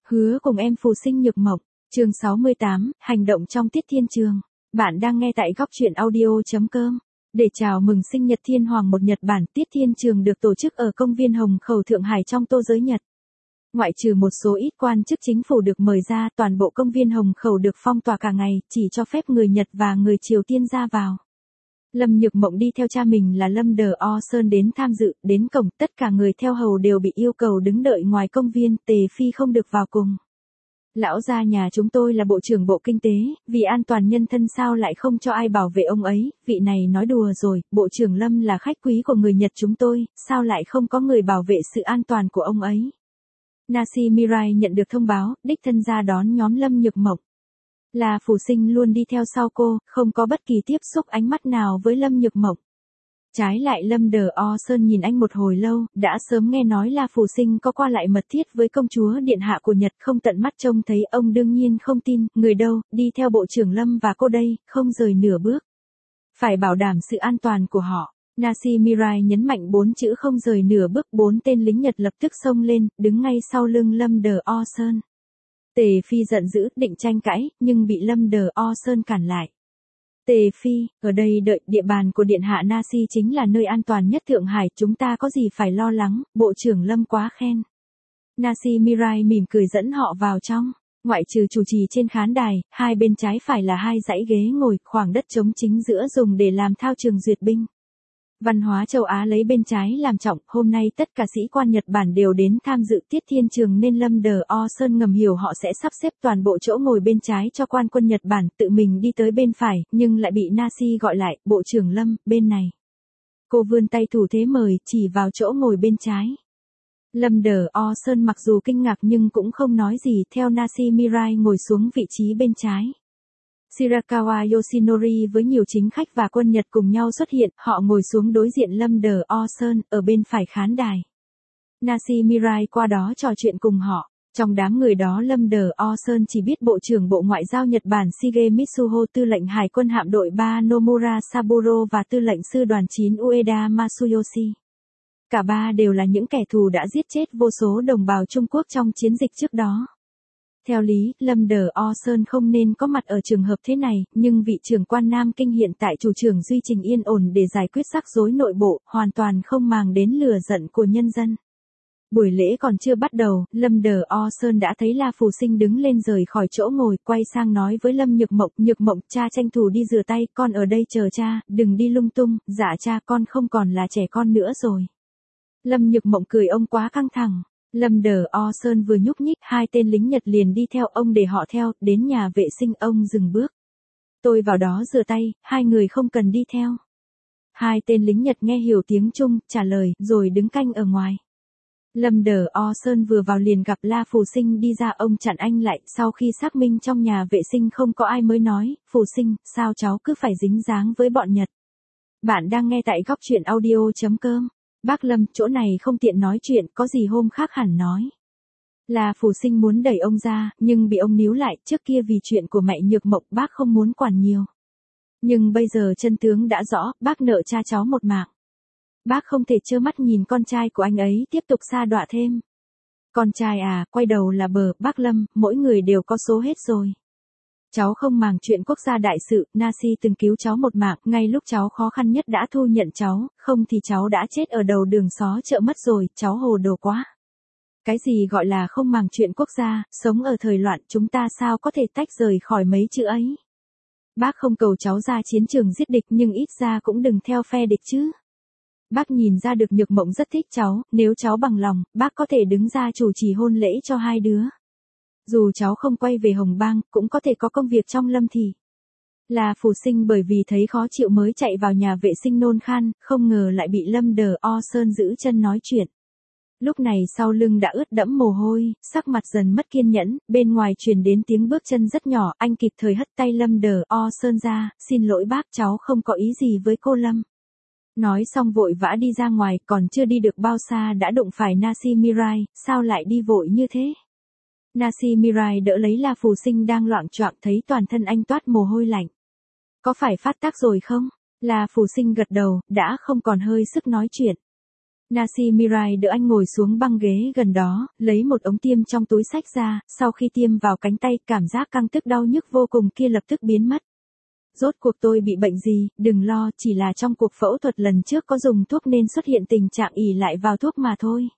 Hứa cùng em phù sinh nhược mộng, chương 68, hành động trong Tiết Thiên Trường. Bạn đang nghe tại góc truyện audio.com. Để chào mừng sinh nhật Thiên Hoàng một Nhật Bản, Tiết Thiên Trường được tổ chức ở công viên Hồng Khẩu Thượng Hải trong Tô giới Nhật. Ngoại trừ một số ít quan chức chính phủ được mời ra, toàn bộ công viên Hồng Khẩu được phong tỏa cả ngày, chỉ cho phép người Nhật và người Triều Tiên ra vào. Lâm Nhược Mộng đi theo cha mình là Lâm Đờ O Sơn đến tham dự, đến cổng, tất cả người theo hầu đều bị yêu cầu đứng đợi ngoài công viên, Tề Phi không được vào cùng. Lão gia nhà chúng tôi là bộ trưởng bộ kinh tế, vì an toàn nhân thân sao lại không cho ai bảo vệ ông ấy, vị này nói đùa rồi, bộ trưởng Lâm là khách quý của người Nhật chúng tôi, sao lại không có người bảo vệ sự an toàn của ông ấy. Nashi Mirai nhận được thông báo, đích thân ra đón nhóm Lâm Nhược Mộng. Là Phù Sinh luôn đi theo sau cô, không có bất kỳ tiếp xúc ánh mắt nào với Lâm Nhược Mộng. Trái lại Lâm Đờ O Sơn nhìn anh một hồi lâu, đã sớm nghe nói là Phù Sinh có qua lại mật thiết với công chúa điện hạ của Nhật, không tận mắt trông thấy ông đương nhiên không tin, người đâu, đi theo bộ trưởng Lâm và cô đây, không rời nửa bước. Phải bảo đảm sự an toàn của họ. Nashi Mirai nhấn mạnh 4 chữ không rời nửa bước, 4 tên lính Nhật lập tức xông lên, đứng ngay sau lưng Lâm Đờ O Sơn. Tề Phi giận dữ, định tranh cãi, nhưng bị Lâm Đờ O Sơn cản lại. Tề Phi, ở đây đợi, địa bàn của Điện hạ Nashi chính là nơi an toàn nhất Thượng Hải, chúng ta có gì phải lo lắng, bộ trưởng Lâm quá khen. Nashi Mirai mỉm cười dẫn họ vào trong, ngoại trừ chủ trì trên khán đài, hai bên trái phải là hai dãy ghế ngồi, khoảng đất trống chính giữa dùng để làm thao trường duyệt binh. Văn hóa châu Á lấy bên trái làm trọng, hôm nay tất cả sĩ quan Nhật Bản đều đến tham dự Tiết Thiên Trường nên Lâm Đờ O Sơn ngầm hiểu họ sẽ sắp xếp toàn bộ chỗ ngồi bên trái cho quan quân Nhật Bản, tự mình đi tới bên phải, nhưng lại bị Nashi gọi lại, bộ trưởng Lâm, bên này. Cô vươn tay thủ thế mời, chỉ vào chỗ ngồi bên trái. Lâm Đờ O Sơn mặc dù kinh ngạc nhưng cũng không nói gì, theo Nashi Mirai ngồi xuống vị trí bên trái. Shirakawa Yoshinori với nhiều chính khách và quân Nhật cùng nhau xuất hiện, họ ngồi xuống đối diện Lâm Đờ O Sơn, ở bên phải khán đài. Nashi Mirai qua đó trò chuyện cùng họ. Trong đám người đó Lâm Đờ O Sơn chỉ biết Bộ trưởng Bộ Ngoại giao Nhật Bản Shige Mitsuho, Tư lệnh Hải quân hạm đội 3 Nomura Saburo và Tư lệnh Sư đoàn 9 Ueda Matsuyoshi. Cả ba đều là những kẻ thù đã giết chết vô số đồng bào Trung Quốc trong chiến dịch trước đó. Theo lý, Lâm Đờ O Sơn không nên có mặt ở trường hợp thế này, nhưng vị trưởng quan Nam Kinh hiện tại chủ trương duy trì yên ổn để giải quyết rắc rối nội bộ, hoàn toàn không màng đến lửa giận của nhân dân. Buổi lễ còn chưa bắt đầu, Lâm Đờ O Sơn đã thấy La Phù Sinh đứng lên rời khỏi chỗ ngồi, quay sang nói với Lâm Nhược Mộng, cha tranh thủ đi rửa tay, con ở đây chờ cha, đừng đi lung tung, dạ cha con không còn là trẻ con nữa rồi. Lâm Nhược Mộng cười, ông quá căng thẳng. Lâm Đờ O Sơn vừa nhúc nhích, hai tên lính Nhật liền đi theo ông để họ theo, đến nhà vệ sinh ông dừng bước. Tôi vào đó rửa tay, hai người không cần đi theo. Hai tên lính Nhật nghe hiểu tiếng Trung, trả lời, rồi đứng canh ở ngoài. Lâm Đờ O Sơn vừa vào liền gặp La Phù Sinh đi ra, ông chặn anh lại, sau khi xác minh trong nhà vệ sinh không có ai mới nói, Phù Sinh, sao cháu cứ phải dính dáng với bọn Nhật. Bạn đang nghe tại góc truyện audio.com. Bác Lâm, chỗ này không tiện nói chuyện, có gì hôm khác hẳn nói. Là Phù Sinh muốn đẩy ông ra, nhưng bị ông níu lại, trước kia vì chuyện của mẹ Nhược Mộng bác không muốn quản nhiều. Nhưng bây giờ chân tướng đã rõ, bác nợ cha cháu một mạng. Bác không thể trơ mắt nhìn con trai của anh ấy tiếp tục sa đọa thêm. Con trai à, quay đầu là bờ, bác Lâm, mỗi người đều có số hết rồi. Cháu không màng chuyện quốc gia đại sự, Nashi từng cứu cháu một mạng, ngay lúc cháu khó khăn nhất đã thu nhận cháu, không thì cháu đã chết ở đầu đường xó chợ mất rồi, cháu hồ đồ quá. Cái gì gọi là không màng chuyện quốc gia, sống ở thời loạn chúng ta sao có thể tách rời khỏi mấy chữ ấy. Bác không cầu cháu ra chiến trường giết địch nhưng ít ra cũng đừng theo phe địch chứ. Bác nhìn ra được Nhược Mộng rất thích cháu, nếu cháu bằng lòng, bác có thể đứng ra chủ trì hôn lễ cho hai đứa. Dù cháu không quay về Hồng Bang, cũng có thể có công việc trong Lâm thị. Là Phù Sinh bởi vì thấy khó chịu mới chạy vào nhà vệ sinh nôn khan, không ngờ lại bị Lâm Đờ O Sơn giữ chân nói chuyện. Lúc này sau lưng đã ướt đẫm mồ hôi, sắc mặt dần mất kiên nhẫn, bên ngoài truyền đến tiếng bước chân rất nhỏ, anh kịp thời hất tay Lâm Đờ O Sơn ra, xin lỗi bác, cháu không có ý gì với cô Lâm. Nói xong vội vã đi ra ngoài, còn chưa đi được bao xa đã đụng phải Nashi Mirai, sao lại đi vội như thế? Nashi Mirai đỡ lấy La Phù Sinh đang loạng choạng, thấy toàn thân anh toát mồ hôi lạnh. Có phải phát tác rồi không? La Phù Sinh gật đầu, đã không còn hơi sức nói chuyện. Nasi Mirai đỡ anh ngồi xuống băng ghế gần đó, lấy một ống tiêm trong túi xách ra, sau khi tiêm vào cánh tay, cảm giác căng tức đau nhức vô cùng kia lập tức biến mất. Rốt cuộc tôi bị bệnh gì, đừng lo, chỉ là trong cuộc phẫu thuật lần trước có dùng thuốc nên xuất hiện tình trạng ỷ lại vào thuốc mà thôi.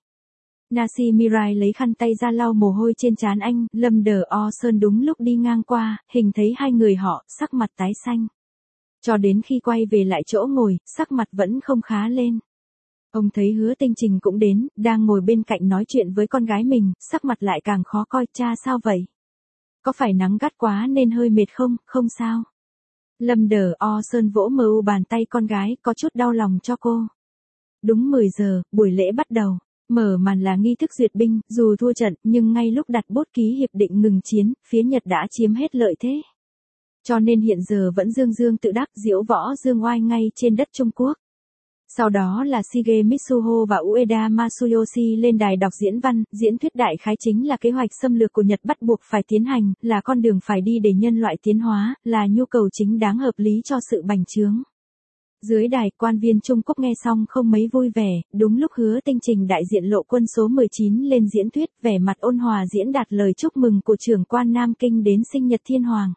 Nasi Mirai lấy khăn tay ra lau mồ hôi trên trán anh, Lâm Đờ O Sơn đúng lúc đi ngang qua, hình thấy hai người họ, sắc mặt tái xanh. Cho đến khi quay về lại chỗ ngồi, sắc mặt vẫn không khá lên. Ông thấy Hứa Tinh Trình cũng đến, đang ngồi bên cạnh nói chuyện với con gái mình, sắc mặt lại càng khó coi, cha sao vậy? Có phải nắng gắt quá nên hơi mệt không, không sao. Lâm Đờ O Sơn vỗ mờ bàn tay con gái, có chút đau lòng cho cô. Đúng 10 giờ, buổi lễ bắt đầu. Mở màn là nghi thức duyệt binh, dù thua trận, nhưng ngay lúc đặt bút ký hiệp định ngừng chiến, phía Nhật đã chiếm hết lợi thế. Cho nên hiện giờ vẫn dương dương tự đắc diễu võ dương oai ngay trên đất Trung Quốc. Sau đó là Shige Mitsuho và Ueda Matsuyoshi lên đài đọc diễn văn, diễn thuyết đại khái chính là kế hoạch xâm lược của Nhật bắt buộc phải tiến hành, là con đường phải đi để nhân loại tiến hóa, là nhu cầu chính đáng hợp lý cho sự bành trướng. Dưới đài, quan viên Trung Quốc nghe xong không mấy vui vẻ, đúng lúc Hứa Tinh Trình đại diện Lộ quân số 19 lên diễn thuyết, vẻ mặt ôn hòa diễn đạt lời chúc mừng của trưởng quan Nam Kinh đến sinh nhật Thiên Hoàng.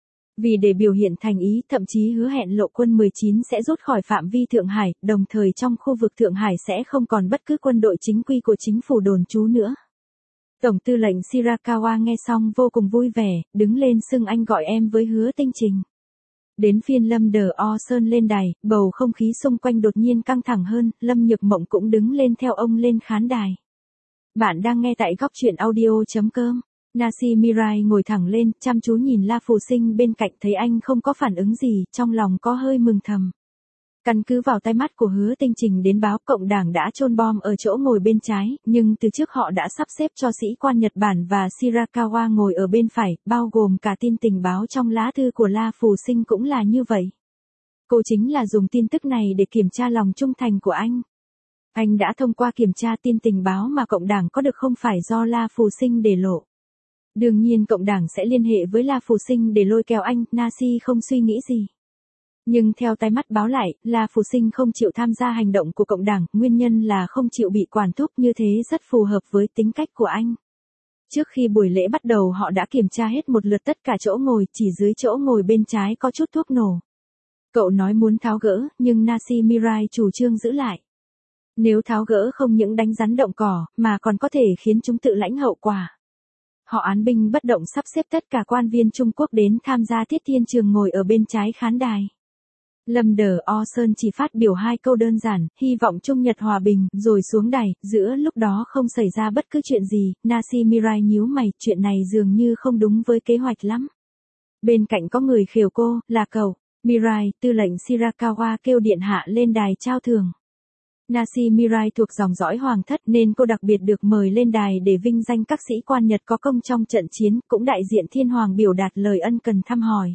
Vì để biểu hiện thành ý, thậm chí hứa hẹn Lộ quân 19 sẽ rút khỏi phạm vi Thượng Hải, đồng thời trong khu vực Thượng Hải sẽ không còn bất cứ quân đội chính quy của chính phủ đồn trú nữa. Tổng tư lệnh Shirakawa nghe xong vô cùng vui vẻ, đứng lên xưng anh gọi em với Hứa Tinh Trình. Đến phiên Lâm Đờ O Sơn lên đài, bầu không khí xung quanh đột nhiên căng thẳng hơn, Lâm Nhược Mộng cũng đứng lên theo ông lên khán đài. Bạn đang nghe tại góc truyện audio.com. Nasi Mirai ngồi thẳng lên, chăm chú nhìn La Phù Sinh bên cạnh, thấy anh không có phản ứng gì, trong lòng có hơi mừng thầm. Căn cứ vào tai mắt của Hứa Tinh Trình đến báo, cộng đảng đã chôn bom ở chỗ ngồi bên trái, nhưng từ trước họ đã sắp xếp cho sĩ quan Nhật Bản và Shirakawa ngồi ở bên phải, bao gồm cả tin tình báo trong lá thư của La Phù Sinh cũng là như vậy. Cô chính là dùng tin tức này để kiểm tra lòng trung thành của anh. Anh đã thông qua kiểm tra tin tình báo mà cộng đảng có được không phải do La Phù Sinh để lộ. Đương nhiên cộng đảng sẽ liên hệ với La Phù Sinh để lôi kéo anh, Nasi không suy nghĩ gì. Nhưng theo tai mắt báo lại, La Phù Sinh không chịu tham gia hành động của cộng đảng, nguyên nhân là không chịu bị quản thúc, như thế rất phù hợp với tính cách của anh. Trước khi buổi lễ bắt đầu họ đã kiểm tra hết một lượt tất cả chỗ ngồi, chỉ dưới chỗ ngồi bên trái có chút thuốc nổ. Cậu nói muốn tháo gỡ, nhưng Nasi Mirai chủ trương giữ lại. Nếu tháo gỡ không những đánh rắn động cỏ, mà còn có thể khiến chúng tự lãnh hậu quả. Họ án binh bất động sắp xếp tất cả quan viên Trung Quốc đến tham gia Tiết Thiên Trường ngồi ở bên trái khán đài. Lâm Đờ O Sơn chỉ phát biểu 2 câu đơn giản, hy vọng Trung Nhật hòa bình, rồi xuống đài, giữa lúc đó không xảy ra bất cứ chuyện gì, Nasi Mirai nhíu mày, chuyện này dường như không đúng với kế hoạch lắm. Bên cạnh có người khều cô, là cậu, Mirai, tư lệnh Shirakawa kêu điện hạ lên đài trao thưởng. Nasi Mirai thuộc dòng dõi hoàng thất nên cô đặc biệt được mời lên đài để vinh danh các sĩ quan Nhật có công trong trận chiến, cũng đại diện Thiên Hoàng biểu đạt lời ân cần thăm hỏi.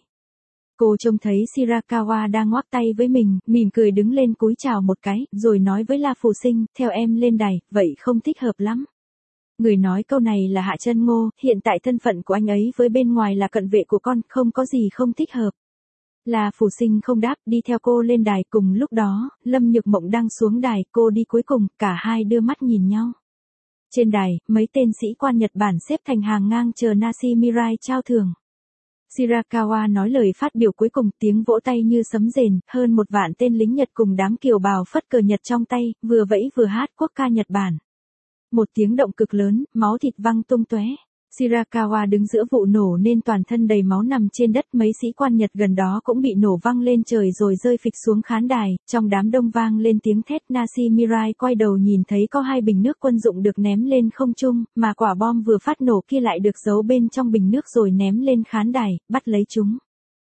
Cô trông thấy Shirakawa đang ngoắc tay với mình, mỉm cười đứng lên cúi chào một cái, rồi nói với La Phù Sinh, theo em lên đài, vậy không thích hợp lắm. Người nói câu này là Hạ Chân Ngô, hiện tại thân phận của anh ấy với bên ngoài là cận vệ của con, không có gì không thích hợp. La Phù Sinh không đáp, đi theo cô lên đài, cùng lúc đó, Lâm Nhược Mộng đang xuống đài, cô đi cuối cùng, cả hai đưa mắt nhìn nhau. Trên đài, mấy tên sĩ quan Nhật Bản xếp thành hàng ngang chờ Nasi Mirai trao thưởng. Shirakawa nói lời phát biểu cuối cùng, tiếng vỗ tay như sấm rền, hơn 1 vạn tên lính Nhật cùng đám kiều bào phất cờ Nhật trong tay, vừa vẫy vừa hát quốc ca Nhật Bản. Một tiếng động cực lớn, máu thịt văng tung tóe. Shirakawa đứng giữa vụ nổ nên toàn thân đầy máu nằm trên đất, mấy sĩ quan Nhật gần đó cũng bị nổ văng lên trời rồi rơi phịch xuống khán đài, trong đám đông vang lên tiếng thét. Nasi Mirai quay đầu nhìn thấy có 2 bình nước quân dụng được ném lên không trung, mà quả bom vừa phát nổ kia lại được giấu bên trong bình nước rồi ném lên khán đài, bắt lấy chúng.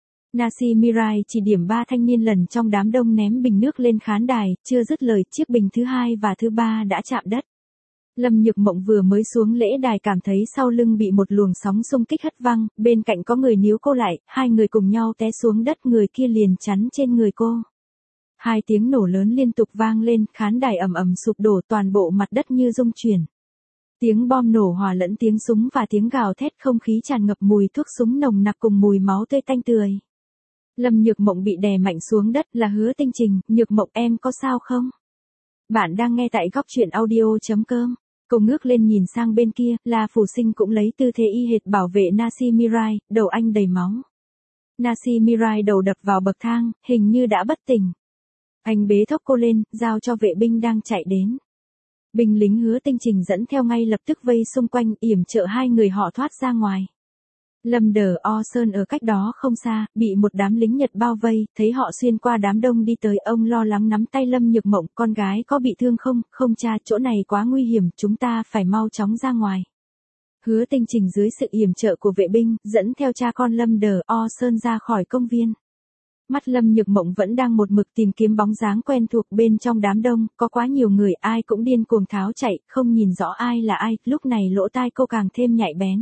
Nasi Mirai chỉ điểm 3 thanh niên lần trong đám đông ném bình nước lên khán đài, chưa dứt lời, chiếc bình thứ 2 và thứ 3 đã chạm đất. Lâm Nhược Mộng vừa mới xuống lễ đài cảm thấy sau lưng bị một luồng sóng xung kích hất văng, bên cạnh có người níu cô lại, 2 người cùng nhau té xuống đất, người kia liền chắn trên người cô. 2 tiếng nổ lớn liên tục vang lên, khán đài ầm ầm sụp đổ, toàn bộ mặt đất như rung chuyển. Tiếng bom nổ hòa lẫn tiếng súng và tiếng gào thét, không khí tràn ngập mùi thuốc súng nồng nặc cùng mùi máu tươi tanh tưởi. Lâm Nhược Mộng bị đè mạnh xuống đất, là Hứa Tinh Trình, Nhược Mộng em có sao không? Bạn đang nghe tại góc truyện audio.com. Cô ngước lên nhìn sang bên kia, La Phù Sinh cũng lấy tư thế y hệt bảo vệ Nasi Mirai, đầu anh đầy máu. Nasi Mirai đầu đập vào bậc thang, hình như đã bất tỉnh. Anh bế thốc cô lên, giao cho vệ binh đang chạy đến. Binh lính Hứa Tinh Trình dẫn theo ngay lập tức vây xung quanh, yểm trợ hai người họ thoát ra ngoài. Lâm Đờ O Sơn ở cách đó không xa, bị một đám lính Nhật bao vây, thấy họ xuyên qua đám đông đi tới, ông lo lắng nắm tay Lâm Nhược Mộng, con gái có bị thương không? Không cha, chỗ này quá nguy hiểm, chúng ta phải mau chóng ra ngoài. Hứa Tinh Trình dưới sự yểm trợ của vệ binh, dẫn theo cha con Lâm Đờ O Sơn ra khỏi công viên. Mắt Lâm Nhược Mộng vẫn đang một mực tìm kiếm bóng dáng quen thuộc bên trong đám đông, có quá nhiều người, ai cũng điên cuồng tháo chạy, không nhìn rõ ai là ai, lúc này lỗ tai cô càng thêm nhạy bén.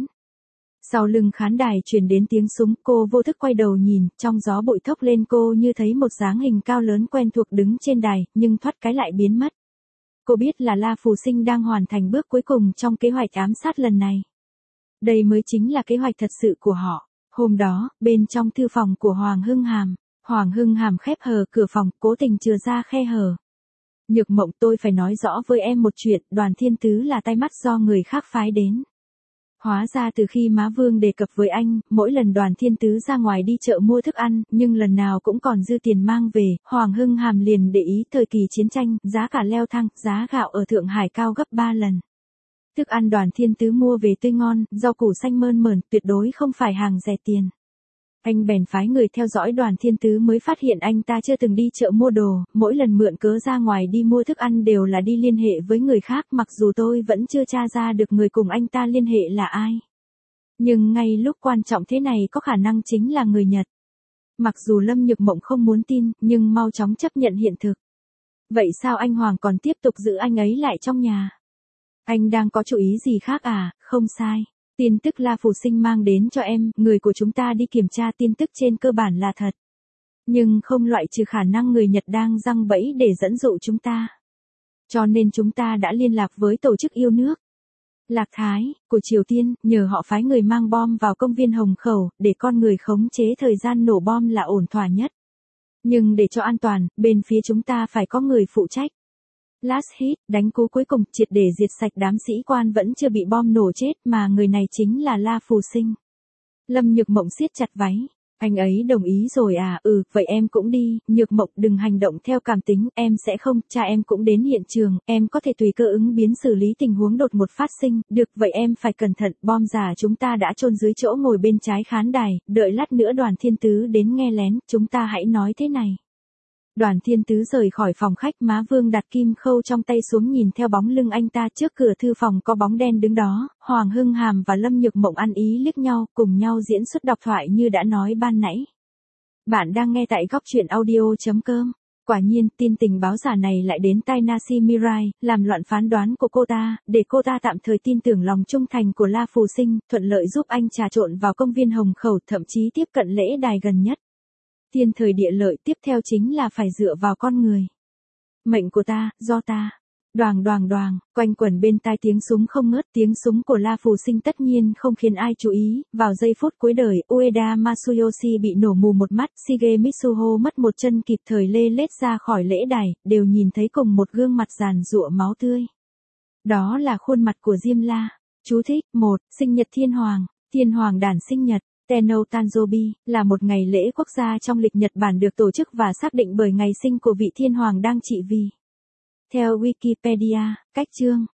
Sau lưng khán đài truyền đến tiếng súng, cô vô thức quay đầu nhìn, trong gió bụi thốc lên cô như thấy một dáng hình cao lớn quen thuộc đứng trên đài, nhưng thoát cái lại biến mất. Cô biết là La Phù Sinh đang hoàn thành bước cuối cùng trong kế hoạch ám sát lần này. Đây mới chính là kế hoạch thật sự của họ. Hôm đó, bên trong thư phòng của Hoàng Hưng Hàm khép hờ cửa phòng, cố tình chừa ra khe hở. Nhược Mộng, tôi phải nói rõ với em một chuyện, Đoàn Thiên Tứ là tai mắt do người khác phái đến. Hóa ra từ khi Má Vương đề cập với anh, mỗi lần Đoàn Thiên Tứ ra ngoài đi chợ mua thức ăn, nhưng lần nào cũng còn dư tiền mang về, Hoàng Hưng Hàm liền để ý thời kỳ chiến tranh, giá cả leo thang, giá gạo ở Thượng Hải cao gấp 3 lần. Thức ăn Đoàn Thiên Tứ mua về tươi ngon, rau củ xanh mơn mởn, tuyệt đối không phải hàng rẻ tiền. Anh bèn phái người theo dõi Đoàn Thiên Tứ mới phát hiện anh ta chưa từng đi chợ mua đồ, mỗi lần mượn cớ ra ngoài đi mua thức ăn đều là đi liên hệ với người khác, mặc dù tôi vẫn chưa tra ra được người cùng anh ta liên hệ là ai. Nhưng ngay lúc quan trọng thế này có khả năng chính là người Nhật. Mặc dù Lâm Nhược Mộng không muốn tin, nhưng mau chóng chấp nhận hiện thực. Vậy sao anh Hoàng còn tiếp tục giữ anh ấy lại trong nhà? Anh đang có chủ ý gì khác à? Không sai. Tin tức La Phù Sinh mang đến cho em, người của chúng ta đi kiểm tra tin tức trên cơ bản là thật. Nhưng không loại trừ khả năng người Nhật đang giăng bẫy để dẫn dụ chúng ta. Cho nên chúng ta đã liên lạc với tổ chức yêu nước Lạc Thái của Triều Tiên, nhờ họ phái người mang bom vào công viên Hồng Khẩu, để con người khống chế thời gian nổ bom là ổn thỏa nhất. Nhưng để cho an toàn, bên phía chúng ta phải có người phụ trách. Last hit, đánh cú cuối cùng, triệt để diệt sạch đám sĩ quan vẫn chưa bị bom nổ chết, mà người này chính là La Phù Sinh. Lâm Nhược Mộng siết chặt váy. Anh ấy đồng ý rồi à? Vậy em cũng đi. Nhược Mộng, đừng hành động theo cảm tính, em sẽ không. Cha em cũng đến hiện trường, em có thể tùy cơ ứng biến xử lý tình huống đột ngột phát sinh. Được, vậy em phải cẩn thận. Bom giả chúng ta đã chôn dưới chỗ ngồi bên trái khán đài, đợi lát nữa Đoàn Thiên Tứ đến nghe lén, chúng ta hãy nói thế này. Đoàn Thiên Tứ rời khỏi phòng khách, Má Vương đặt kim khâu trong tay xuống nhìn theo bóng lưng anh ta, trước cửa thư phòng có bóng đen đứng đó, Hoàng Hưng Hàm và Lâm Nhược Mộng ăn ý liếc nhau, cùng nhau diễn xuất đọc thoại như đã nói ban nãy. Bạn đang nghe tại góc truyện audio.com. Quả nhiên, tin tình báo giả này lại đến tai Nasi Mirai, làm loạn phán đoán của cô ta, để cô ta tạm thời tin tưởng lòng trung thành của La Phù Sinh, thuận lợi giúp anh trà trộn vào công viên Hồng Khẩu, thậm chí tiếp cận lễ đài gần nhất. Thiên thời địa lợi, tiếp theo chính là phải dựa vào con người. Mệnh của ta, do ta. Đoàng đoàng đoàng, quanh quẩn bên tai tiếng súng không ngớt, tiếng súng của La Phù Sinh tất nhiên không khiến ai chú ý. Vào giây phút cuối đời, Ueda Matsuyoshi bị nổ mù một mắt, Shige Mitsuho mất một chân, kịp thời lê lết ra khỏi lễ đài, đều nhìn thấy cùng một gương mặt giàn giụa máu tươi. Đó là khuôn mặt của Diêm La. Chú thích: 1. Sinh nhật Thiên Hoàng đản sinh nhật. Tenno Tanjobi, là một ngày lễ quốc gia trong lịch Nhật Bản được tổ chức và xác định bởi ngày sinh của vị thiên hoàng đang trị vì. Theo Wikipedia, cách chương